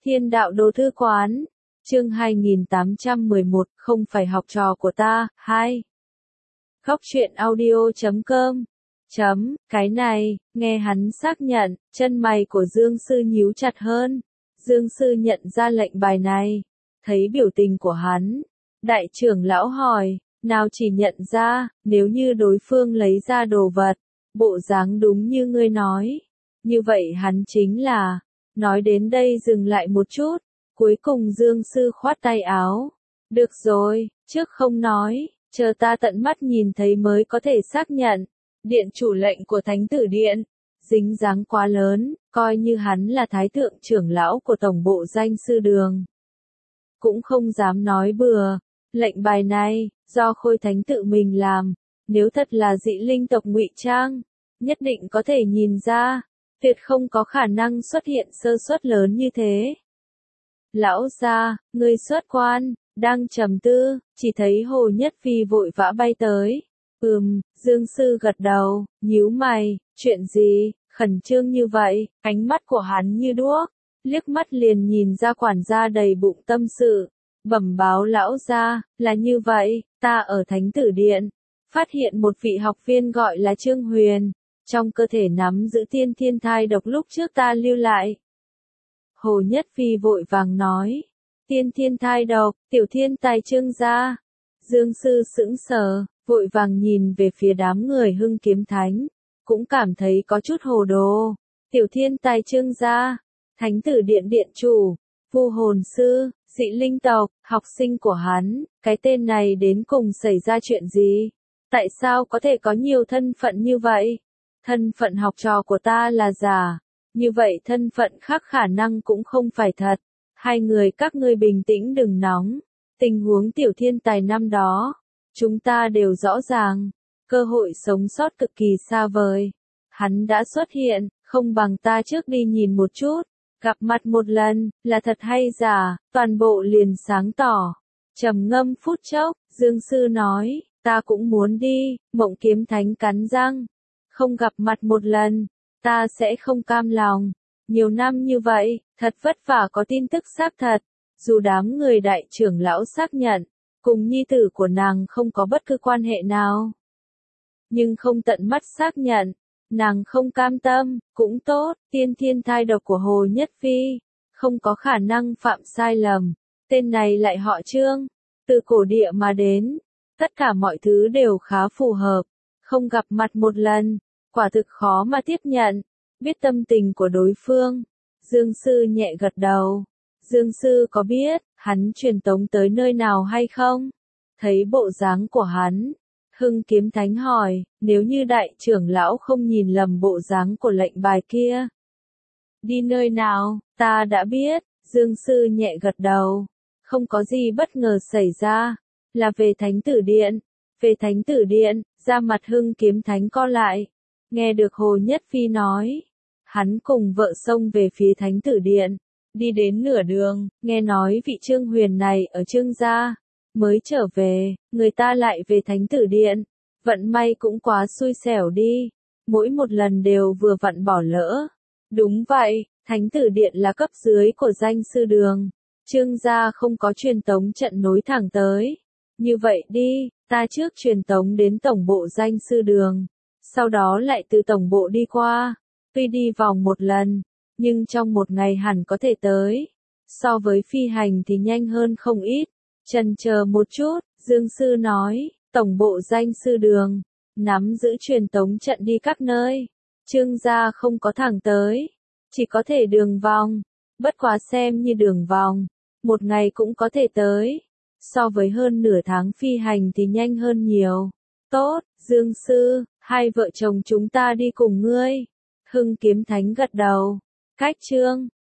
Thiên đạo đồ thư quán. Chương 2811, không phải học trò của ta. 2. Khóc chuyện audio.com. Cái này, nghe hắn xác nhận, chân mày của Dương Sư nhíu chặt hơn. Dương Sư nhận ra lệnh bài này, thấy biểu tình của hắn. Đại trưởng lão hỏi, nào chỉ nhận ra, nếu như đối phương lấy ra đồ vật, bộ dáng đúng như ngươi nói. Như vậy hắn chính là, nói đến đây dừng lại một chút, cuối cùng Dương Sư khoát tay áo. Được rồi, trước không nói, chờ ta tận mắt nhìn thấy mới có thể xác nhận. Điện chủ lệnh của Thánh Tử Điện, dính dáng quá lớn, coi như hắn là thái thượng trưởng lão của tổng bộ danh sư đường. Cũng không dám nói bừa, lệnh bài này, do Khôi Thánh tự mình làm, nếu thật là dị linh tộc ngụy trang, nhất định có thể nhìn ra, tuyệt không có khả năng xuất hiện sơ suất lớn như thế. Lão gia, người xuất quan, đang trầm tư, chỉ thấy Hồ Nhất Phi vội vã bay tới. Dương Sư gật đầu, nhíu mày, chuyện gì, khẩn trương như vậy, ánh mắt của hắn như đuốc, liếc mắt liền nhìn ra quản gia đầy bụng tâm sự, bẩm báo lão gia, là như vậy, ta ở Thánh Tử Điện, phát hiện một vị học viên gọi là Trương Huyền, trong cơ thể nắm giữ tiên thiên thai độc lúc trước ta lưu lại. Hồ Nhất Phi vội vàng nói, tiên thiên thai độc, tiểu thiên tài Trương gia. Dương Sư sững sờ, vội vàng nhìn về phía đám người Hưng Kiếm Thánh, cũng cảm thấy có chút hồ đồ. Tiểu thiên tài Trương gia, Thánh Tử Điện điện chủ, Vu hồn sư, dị linh tộc, học sinh của hắn, cái tên này đến cùng xảy ra chuyện gì? Tại sao có thể có nhiều thân phận như vậy? Thân phận học trò của ta là giả, như vậy thân phận khác khả năng cũng không phải thật. Hai người các ngươi bình tĩnh đừng nóng, tình huống tiểu thiên tài năm đó, chúng ta đều rõ ràng, cơ hội sống sót cực kỳ xa vời. Hắn đã xuất hiện, không bằng ta trước đi nhìn một chút, gặp mặt một lần, là thật hay giả, toàn bộ liền sáng tỏ. Trầm ngâm phút chốc, Dương Sư nói, ta cũng muốn đi. Mộng Kiếm Thánh cắn răng, không gặp mặt một lần, ta sẽ không cam lòng. Nhiều năm như vậy, thật vất vả có tin tức xác thật, dù đám người đại trưởng lão xác nhận, cùng nhi tử của nàng không có bất cứ quan hệ nào. Nhưng không tận mắt xác nhận, nàng không cam tâm, cũng tốt, tiên thiên thai độc của Hồ Nhất Phi, không có khả năng phạm sai lầm, tên này lại họ Trương, từ cổ địa mà đến, tất cả mọi thứ đều khá phù hợp, không gặp mặt một lần, quả thực khó mà tiếp nhận, biết tâm tình của đối phương, Dương Sư nhẹ gật đầu. Dương Sư có biết, hắn truyền tống tới nơi nào hay không? Thấy bộ dáng của hắn, Hưng Kiếm Thánh hỏi, nếu như đại trưởng lão không nhìn lầm bộ dáng của lệnh bài kia. Đi nơi nào, ta đã biết, Dương Sư nhẹ gật đầu. Không có gì bất ngờ xảy ra, là về Thánh Tử Điện. Về Thánh Tử Điện, da mặt Hưng Kiếm Thánh co lại. Nghe được Hồ Nhất Phi nói, hắn cùng vợ xông về phía Thánh Tử Điện. Đi đến nửa đường, nghe nói vị Trương Huyền này ở Trương gia, mới trở về, người ta lại về Thánh Tử Điện. Vận may cũng quá xui xẻo đi, mỗi một lần đều vừa vặn bỏ lỡ. Đúng vậy, Thánh Tử Điện là cấp dưới của danh sư đường. Trương gia không có truyền tống trận nối thẳng tới. Như vậy đi, ta trước truyền tống đến tổng bộ danh sư đường, sau đó lại từ tổng bộ đi qua. Tuy đi vòng một lần, nhưng trong một ngày hẳn có thể tới. So với phi hành thì nhanh hơn không ít. Chần chờ một chút, Dương Sư nói, tổng bộ danh sư đường, nắm giữ truyền tống trận đi các nơi. Trương gia không có thẳng tới, chỉ có thể đường vòng. Bất quá xem như đường vòng, một ngày cũng có thể tới. So với hơn nửa tháng phi hành thì nhanh hơn nhiều. Tốt, Dương Sư, hai vợ chồng chúng ta đi cùng ngươi. Hưng Kiếm Thánh gật đầu. Cách Trương